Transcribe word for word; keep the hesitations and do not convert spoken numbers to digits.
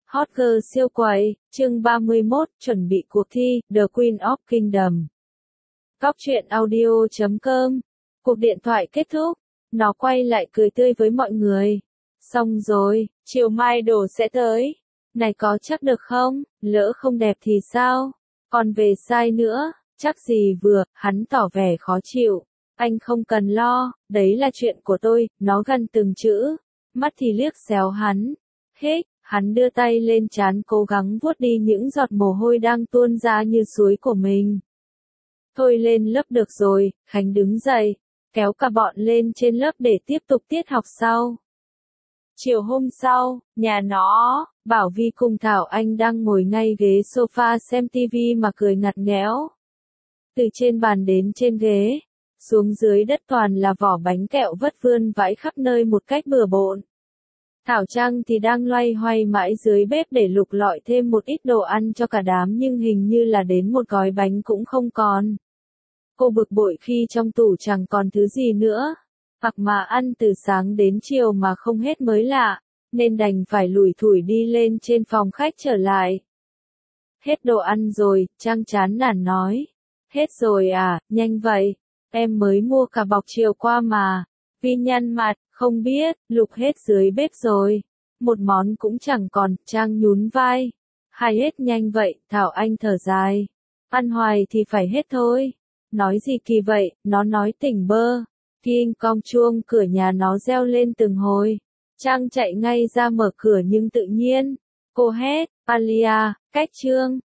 Hot girl siêu quầy, chương ba mươi mốt, chuẩn bị cuộc thi, The Queen of Kingdom. Góc truyện audio chấm com. Cuộc điện thoại kết thúc, nó quay lại cười tươi với mọi người. Xong rồi, chiều mai đồ sẽ tới. Này có chắc được không, lỡ không đẹp thì sao? Còn về size nữa, chắc gì vừa, hắn tỏ vẻ khó chịu. Anh không cần lo, đấy là chuyện của tôi, nó gằn từng chữ. Mắt thì liếc xéo hắn. Hết. Hắn đưa tay lên trán cố gắng vuốt đi những giọt mồ hôi đang tuôn ra như suối của mình. Thôi lên lớp được rồi, Khánh đứng dậy, kéo cả bọn lên trên lớp để tiếp tục tiết học sau. Chiều hôm sau, nhà nó, Bảo Vi cùng Thảo Anh đang ngồi ngay ghế sofa xem tivi mà cười ngặt nghẽo. Từ trên bàn đến trên ghế, xuống dưới đất toàn là vỏ bánh kẹo vất vươn vãi khắp nơi một cách bừa bộn. Thảo Trang thì đang loay hoay mãi dưới bếp để lục lọi thêm một ít đồ ăn cho cả đám nhưng hình như là đến một gói bánh cũng không còn. Cô bực bội khi trong tủ chẳng còn thứ gì nữa. Hoặc mà ăn từ sáng đến chiều mà không hết mới lạ, nên đành phải lủi thủi đi lên trên phòng khách trở lại. Hết đồ ăn rồi, Trang chán nản nói. Hết rồi à, nhanh vậy, em mới mua cả bọc chiều qua mà. Vi nhăn mặt, không biết, lục hết dưới bếp rồi. Một món cũng chẳng còn, Trang nhún vai. Hay hết nhanh vậy, Thảo Anh thở dài. Ăn hoài thì phải hết thôi. Nói gì kỳ vậy, nó nói tỉnh bơ. King Kong chuông cửa nhà nó reo lên từng hồi. Trang chạy ngay ra mở cửa nhưng tự nhiên. Cô hét, Alia, cách Trương.